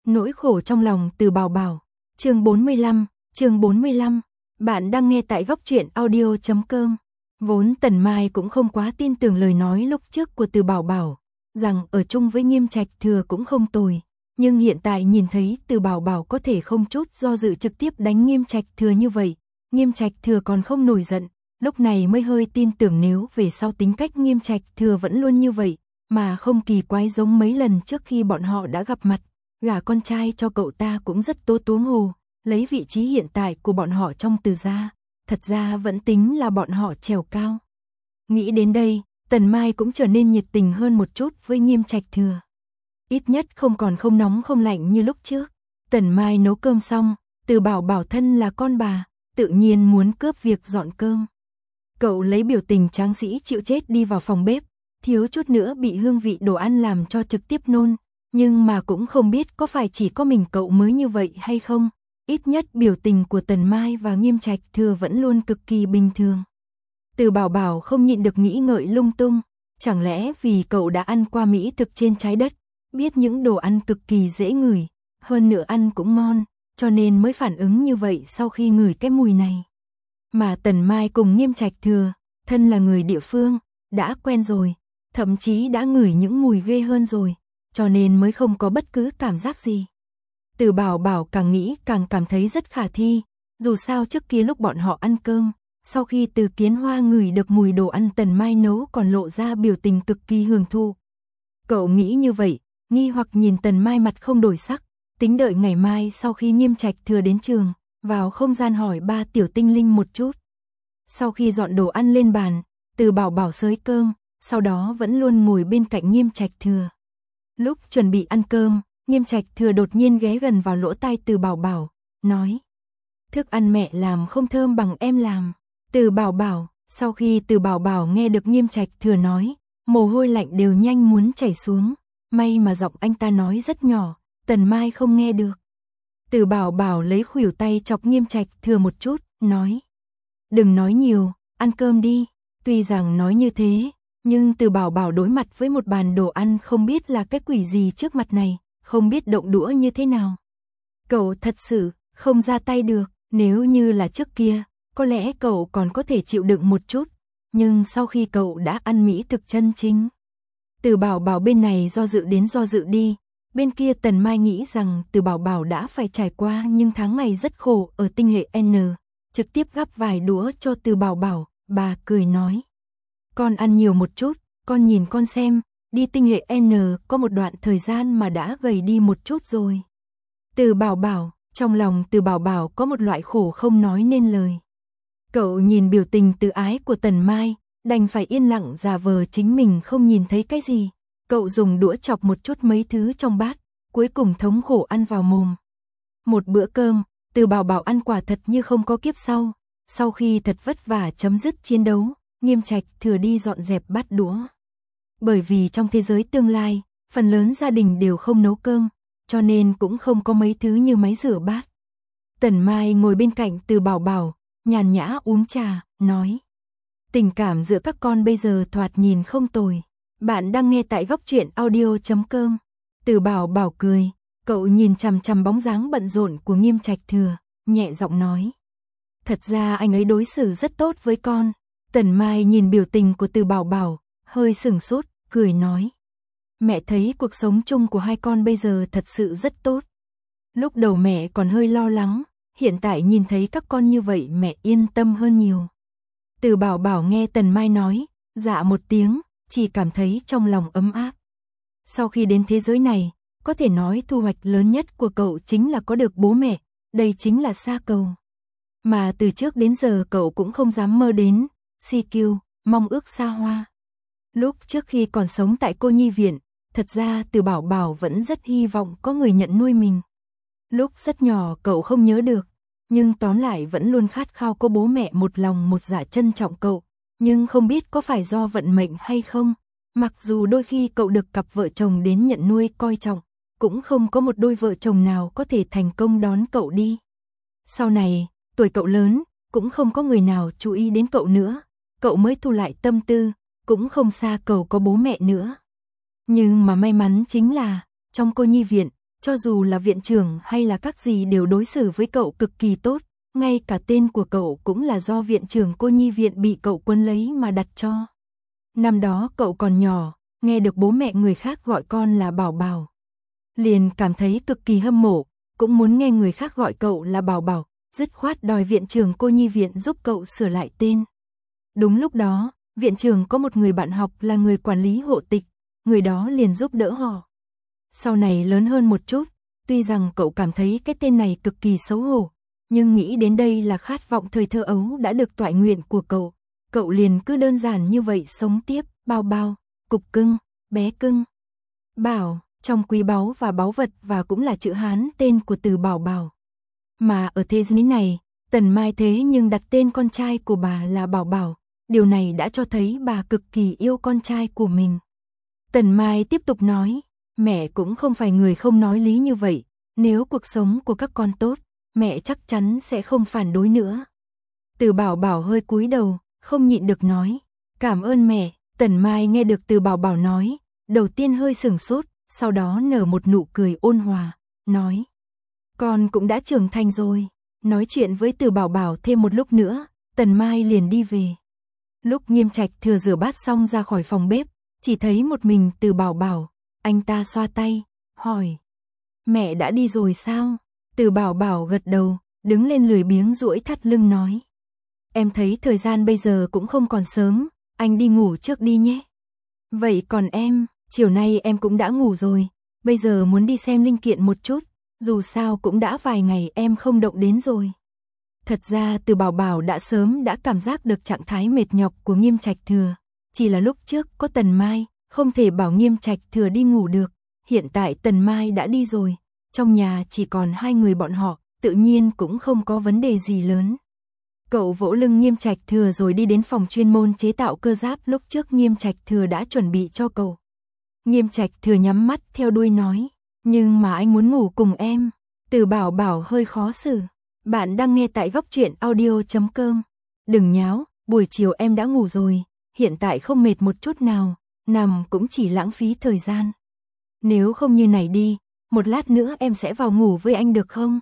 Nỗi khổ trong lòng Từ Bảo Bảo. Chương 45. Bạn đang nghe tại góc truyện audio.com. Vốn Tần Mai cũng không quá tin tưởng lời nói lúc trước của Từ Bảo Bảo, rằng ở chung với Nghiêm Trạch Thừa cũng không tồi, nhưng hiện tại nhìn thấy Từ Bảo Bảo có thể không chút do dự trực tiếp đánh Nghiêm Trạch Thừa như vậy, Nghiêm Trạch Thừa còn không nổi giận, lúc này mới hơi tin tưởng nếu về sau tính cách Nghiêm Trạch Thừa vẫn luôn như vậy, mà không kỳ quái giống mấy lần trước khi bọn họ đã gặp mặt. Gả con trai cho cậu ta cũng rất tố tuống hồ, lấy vị trí hiện tại của bọn họ trong Từ gia, thật ra vẫn tính là bọn họ trèo cao. Nghĩ đến đây, Tần Mai cũng trở nên nhiệt tình hơn một chút với Nghiêm Trạch Thừa. Ít nhất không còn không nóng không lạnh như lúc trước. Tần Mai nấu cơm xong, Từ Bảo Bảo thân là con bà, tự nhiên muốn cướp việc dọn cơm. Cậu lấy biểu tình tráng sĩ chịu chết đi vào phòng bếp, thiếu chút nữa bị hương vị đồ ăn làm cho trực tiếp nôn. Nhưng mà cũng không biết có phải chỉ có mình cậu mới như vậy hay không, ít nhất biểu tình của Tần Mai và Nghiêm Trạch Thừa vẫn luôn cực kỳ bình thường. Từ Bảo Bảo không nhịn được nghĩ ngợi lung tung, chẳng lẽ vì cậu đã ăn qua mỹ thực trên trái đất, biết những đồ ăn cực kỳ dễ ngửi, hơn nữa ăn cũng ngon, cho nên mới phản ứng như vậy sau khi ngửi cái mùi này. Mà Tần Mai cùng Nghiêm Trạch Thừa, thân là người địa phương, đã quen rồi, thậm chí đã ngửi những mùi ghê hơn rồi, cho nên mới không có bất cứ cảm giác gì. Từ Bảo Bảo càng nghĩ càng cảm thấy rất khả thi, dù sao trước kia lúc bọn họ ăn cơm, sau khi Từ Kiến Hoa ngửi được mùi đồ ăn Tần Mai nấu còn lộ ra biểu tình cực kỳ hưởng thụ. Cậu nghĩ như vậy, nghi hoặc nhìn Tần Mai mặt không đổi sắc, tính đợi ngày mai sau khi Nghiêm Trạch Thừa đến trường, vào không gian hỏi ba tiểu tinh linh một chút. Sau khi dọn đồ ăn lên bàn, Từ Bảo Bảo xới cơm, sau đó vẫn luôn ngồi bên cạnh Nghiêm Trạch Thừa. Lúc chuẩn bị ăn cơm, Nghiêm Trạch Thừa đột nhiên ghé gần vào lỗ tai Từ Bảo Bảo, nói: thức ăn mẹ làm không thơm bằng em làm. Từ Bảo Bảo, sau khi Từ Bảo Bảo nghe được Nghiêm Trạch Thừa nói, mồ hôi lạnh đều nhanh muốn chảy xuống, may mà giọng anh ta nói rất nhỏ, Tần Mai không nghe được. Từ Bảo Bảo lấy khuỷu tay chọc Nghiêm Trạch Thừa một chút, nói: đừng nói nhiều, ăn cơm đi. Tuy rằng nói như thế, nhưng Từ Bảo Bảo đối mặt với một bàn đồ ăn không biết là cái quỷ gì trước mặt này, không biết động đũa như thế nào. Cậu thật sự không ra tay được, nếu như là trước kia, có lẽ cậu còn có thể chịu đựng một chút, nhưng sau khi cậu đã ăn mỹ thực chân chính. Từ Bảo Bảo bên này do dự đến do dự đi, bên kia Tần Mai nghĩ rằng Từ Bảo Bảo đã phải trải qua những tháng ngày rất khổ ở tinh hệ N, trực tiếp gắp vài đũa cho Từ Bảo Bảo, bà cười nói: con ăn nhiều một chút, con nhìn con xem, đi tinh hệ N có một đoạn thời gian mà đã gầy đi một chút rồi. Từ Bảo Bảo, trong lòng Từ Bảo Bảo có một loại khổ không nói nên lời. Cậu nhìn biểu tình từ ái của Tần Mai, đành phải yên lặng giả vờ chính mình không nhìn thấy cái gì. Cậu dùng đũa chọc một chút mấy thứ trong bát, cuối cùng thống khổ ăn vào mồm. Một bữa cơm, Từ Bảo Bảo ăn quả thật như không có kiếp sau. Sau khi thật vất vả chấm dứt chiến đấu, Nghiêm Trạch Thừa đi dọn dẹp bát đũa. Bởi vì trong thế giới tương lai, phần lớn gia đình đều không nấu cơm, cho nên cũng không có mấy thứ như máy rửa bát. Tần Mai ngồi bên cạnh Từ Bảo Bảo, nhàn nhã uống trà, nói: tình cảm giữa các con bây giờ thoạt nhìn không tồi. Bạn đang nghe tại góc truyện audio.com. Từ Bảo Bảo cười, cậu nhìn chằm chằm bóng dáng bận rộn của Nghiêm Trạch Thừa, nhẹ giọng nói: thật ra anh ấy đối xử rất tốt với con. Tần Mai nhìn biểu tình của Từ Bảo Bảo, hơi sửng sốt, cười nói: mẹ thấy cuộc sống chung của hai con bây giờ thật sự rất tốt. Lúc đầu mẹ còn hơi lo lắng, hiện tại nhìn thấy các con như vậy mẹ yên tâm hơn nhiều. Từ Bảo Bảo nghe Tần Mai nói, dạ một tiếng, chỉ cảm thấy trong lòng ấm áp. Sau khi đến thế giới này, có thể nói thu hoạch lớn nhất của cậu chính là có được bố mẹ, đây chính là xa cầu. Mà từ trước đến giờ cậu cũng không dám mơ đến, si kiêu, mong ước xa hoa. Lúc trước khi còn sống tại cô nhi viện, thật ra Từ Bảo Bảo vẫn rất hy vọng có người nhận nuôi mình. Lúc rất nhỏ cậu không nhớ được, nhưng tóm lại vẫn luôn khát khao có bố mẹ một lòng một dạ trân trọng cậu. Nhưng không biết có phải do vận mệnh hay không, mặc dù đôi khi cậu được cặp vợ chồng đến nhận nuôi coi trọng, cũng không có một đôi vợ chồng nào có thể thành công đón cậu đi. Sau này, tuổi cậu lớn, cũng không có người nào chú ý đến cậu nữa, cậu mới thu lại tâm tư, cũng không xa cầu có bố mẹ nữa. Nhưng mà may mắn chính là, trong cô nhi viện, cho dù là viện trưởng hay là các gì đều đối xử với cậu cực kỳ tốt, ngay cả tên của cậu cũng là do viện trưởng cô nhi viện bị cậu Quân lấy mà đặt cho. Năm đó cậu còn nhỏ, nghe được bố mẹ người khác gọi con là Bảo Bảo, liền cảm thấy cực kỳ hâm mộ, cũng muốn nghe người khác gọi cậu là Bảo Bảo, dứt khoát đòi viện trưởng cô nhi viện giúp cậu sửa lại tên. Đúng lúc đó, viện trưởng có một người bạn học là người quản lý hộ tịch, người đó liền giúp đỡ họ. Sau này lớn hơn một chút, tuy rằng cậu cảm thấy cái tên này cực kỳ xấu hổ, nhưng nghĩ đến đây là khát vọng thời thơ ấu đã được toại nguyện của cậu liền cứ đơn giản như vậy sống tiếp, Bao Bao, Cục Cưng, Bé Cưng. Bảo, trong quý báu và báu vật và cũng là chữ Hán tên của từ Bảo Bảo. Mà ở thế giới này, Tần Mai thế nhưng đặt tên con trai của bà là Bảo Bảo, điều này đã cho thấy bà cực kỳ yêu con trai của mình. Tần Mai tiếp tục nói, mẹ cũng không phải người không nói lý như vậy, nếu cuộc sống của các con tốt, mẹ chắc chắn sẽ không phản đối nữa. Từ Bảo Bảo hơi cúi đầu, không nhịn được nói, cảm ơn mẹ. Tần Mai nghe được Từ Bảo Bảo nói, đầu tiên hơi sửng sốt, sau đó nở một nụ cười ôn hòa, nói, con cũng đã trưởng thành rồi. Nói chuyện với Từ Bảo Bảo thêm một lúc nữa, Tần Mai liền đi về. Lúc Nghiêm Trạch Thừa rửa bát xong ra khỏi phòng bếp, chỉ thấy một mình Từ Bảo Bảo, anh ta xoa tay, hỏi, mẹ đã đi rồi sao? Từ Bảo Bảo gật đầu, đứng lên lười biếng duỗi thắt lưng nói, em thấy thời gian bây giờ cũng không còn sớm, anh đi ngủ trước đi nhé. Vậy còn em, chiều nay em cũng đã ngủ rồi, bây giờ muốn đi xem linh kiện một chút, dù sao cũng đã vài ngày em không động đến rồi. Thật ra Từ Bảo Bảo đã sớm đã cảm giác được trạng thái mệt nhọc của Nghiêm Trạch Thừa, chỉ là lúc trước có Tần Mai, không thể bảo Nghiêm Trạch Thừa đi ngủ được, hiện tại Tần Mai đã đi rồi, trong nhà chỉ còn hai người bọn họ, tự nhiên cũng không có vấn đề gì lớn. Cậu vỗ lưng Nghiêm Trạch Thừa rồi đi đến phòng chuyên môn chế tạo cơ giáp lúc trước Nghiêm Trạch Thừa đã chuẩn bị cho cậu. Nghiêm Trạch Thừa nhắm mắt theo đuôi nói, nhưng mà anh muốn ngủ cùng em. Từ Bảo Bảo hơi khó xử. Bạn đang nghe tại góc truyện audio.com. Đừng nháo, buổi chiều em đã ngủ rồi, hiện tại không mệt một chút nào, nằm cũng chỉ lãng phí thời gian. Nếu không như này đi, một lát nữa em sẽ vào ngủ với anh được không?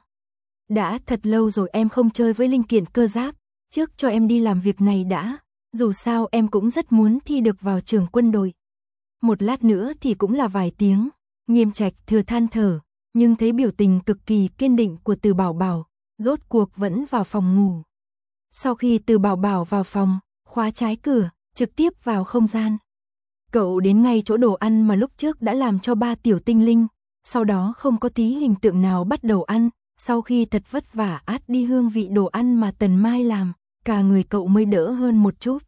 Đã thật lâu rồi em không chơi với linh kiện cơ giáp, trước cho em đi làm việc này đã, dù sao em cũng rất muốn thi được vào trường quân đội. Một lát nữa thì cũng là vài tiếng. Nghiêm Trạch Thừa than thở, nhưng thấy biểu tình cực kỳ kiên định của Từ Bảo Bảo, rốt cuộc vẫn vào phòng ngủ. Sau khi Từ Bảo Bảo vào phòng, khóa trái cửa, trực tiếp vào không gian. Cậu đến ngay chỗ đồ ăn mà lúc trước đã làm cho ba tiểu tinh linh, sau đó không có tí hình tượng nào bắt đầu ăn, sau khi thật vất vả át đi hương vị đồ ăn mà Tần Mai làm, cả người cậu mới đỡ hơn một chút.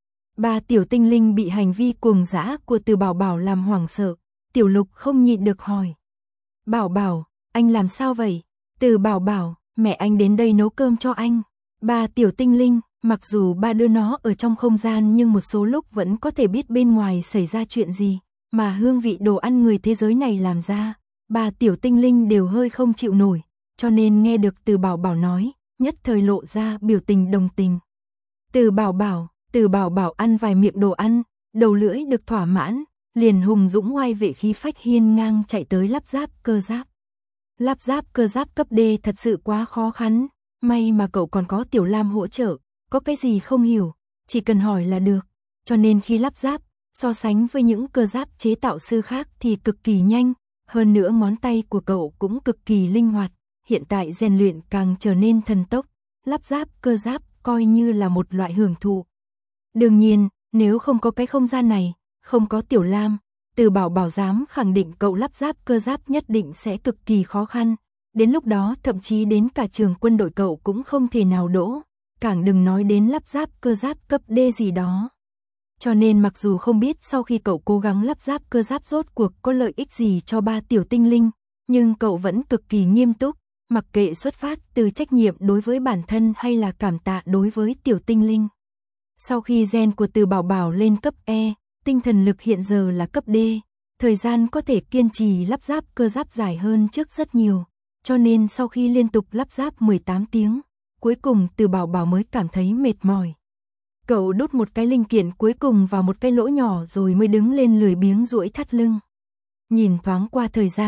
Ba tiểu tinh linh bị hành vi cuồng dã của Từ Bảo Bảo làm hoảng sợ. Tiểu Lục không nhịn được hỏi, Bảo Bảo, anh làm sao vậy? Từ Bảo Bảo, mẹ anh đến đây nấu cơm cho anh. Ba tiểu tinh linh, mặc dù ba đưa nó ở trong không gian nhưng một số lúc vẫn có thể biết bên ngoài xảy ra chuyện gì, mà hương vị đồ ăn người thế giới này làm ra, ba tiểu tinh linh đều hơi không chịu nổi, cho nên nghe được Từ Bảo Bảo nói, nhất thời lộ ra biểu tình đồng tình. Từ Bảo Bảo ăn vài miệng đồ ăn, đầu lưỡi được thỏa mãn, liền hùng dũng oai vệ khí phách hiên ngang chạy tới lắp ráp cơ giáp. Lắp ráp cơ giáp cấp D thật sự quá khó khăn, may mà cậu còn có Tiểu Lam hỗ trợ, có cái gì không hiểu, chỉ cần hỏi là được, cho nên khi lắp ráp, so sánh với những cơ giáp chế tạo sư khác thì cực kỳ nhanh, hơn nữa ngón tay của cậu cũng cực kỳ linh hoạt, hiện tại rèn luyện càng trở nên thần tốc, lắp ráp cơ giáp coi như là một loại hưởng thụ. Đương nhiên, nếu không có cái không gian này, không có Tiểu Lam, Từ Bảo Bảo dám khẳng định cậu lắp ráp cơ giáp nhất định sẽ cực kỳ khó khăn, đến lúc đó thậm chí đến cả trường quân đội cậu cũng không thể nào đỗ, càng đừng nói đến lắp ráp cơ giáp cấp D gì đó. Cho nên mặc dù không biết sau khi cậu cố gắng lắp ráp cơ giáp rốt cuộc có lợi ích gì cho ba tiểu tinh linh, nhưng cậu vẫn cực kỳ nghiêm túc, mặc kệ xuất phát từ trách nhiệm đối với bản thân hay là cảm tạ đối với tiểu tinh linh. Sau khi gen của Từ Bảo Bảo lên cấp E, tinh thần lực hiện giờ là cấp D, thời gian có thể kiên trì lắp ráp cơ giáp dài hơn trước rất nhiều, cho nên sau khi liên tục lắp ráp 18 tiếng, cuối cùng Từ Bảo Bảo mới cảm thấy mệt mỏi. Cậu đút một cái linh kiện cuối cùng vào một cái lỗ nhỏ rồi mới đứng lên lười biếng duỗi thắt lưng. Nhìn thoáng qua thời gian,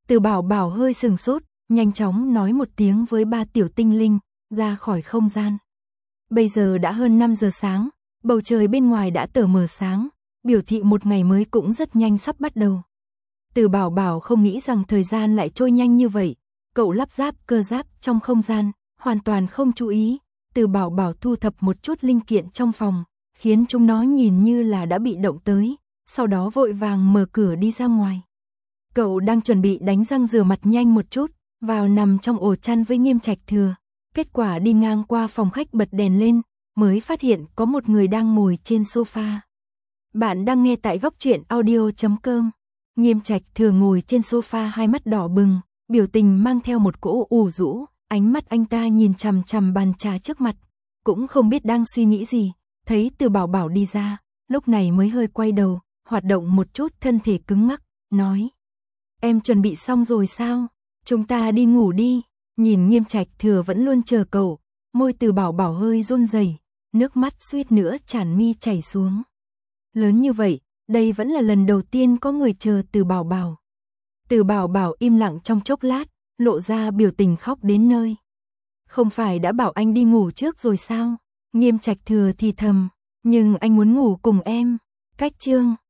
Từ Bảo Bảo hơi sừng sốt, nhanh chóng nói một tiếng với ba tiểu tinh linh, ra khỏi không gian. Bây giờ đã hơn 5 giờ sáng, bầu trời bên ngoài đã tờ mờ sáng, biểu thị một ngày mới cũng rất nhanh sắp bắt đầu. Từ Bảo Bảo không nghĩ rằng thời gian lại trôi nhanh như vậy, cậu lắp ráp cơ giáp trong không gian, hoàn toàn không chú ý. Từ Bảo Bảo thu thập một chút linh kiện trong phòng, khiến chúng nó nhìn như là đã bị động tới, sau đó vội vàng mở cửa đi ra ngoài. Cậu đang chuẩn bị đánh răng rửa mặt nhanh một chút, vào nằm trong ổ chăn với Nghiêm Trạch Thừa. Kết quả đi ngang qua phòng khách bật đèn lên, mới phát hiện có một người đang ngồi trên sofa. Bạn đang nghe tại góc truyện audio.com. Nghiêm Trạch Thừa ngồi trên sofa, hai mắt đỏ bừng, biểu tình mang theo một cỗ ủ rũ, ánh mắt anh ta nhìn chằm chằm bàn trà trước mặt, cũng không biết đang suy nghĩ gì. Thấy Từ Bảo Bảo đi ra, lúc này mới hơi quay đầu, hoạt động một chút thân thể cứng ngắc, nói: "Em chuẩn bị xong rồi sao? Chúng ta đi ngủ đi." Nhìn Nghiêm Trạch Thừa vẫn luôn chờ cậu, môi Từ Bảo Bảo hơi run rẩy, nước mắt suýt nữa tràn mi chảy xuống. Lớn như vậy, đây vẫn là lần đầu tiên có người chờ Từ Bảo Bảo. Từ Bảo Bảo im lặng trong chốc lát, lộ ra biểu tình khóc đến nơi. "Không phải đã bảo anh đi ngủ trước rồi sao?" Nghiêm Trạch Thừa thì thầm, "Nhưng anh muốn ngủ cùng em." Cách chương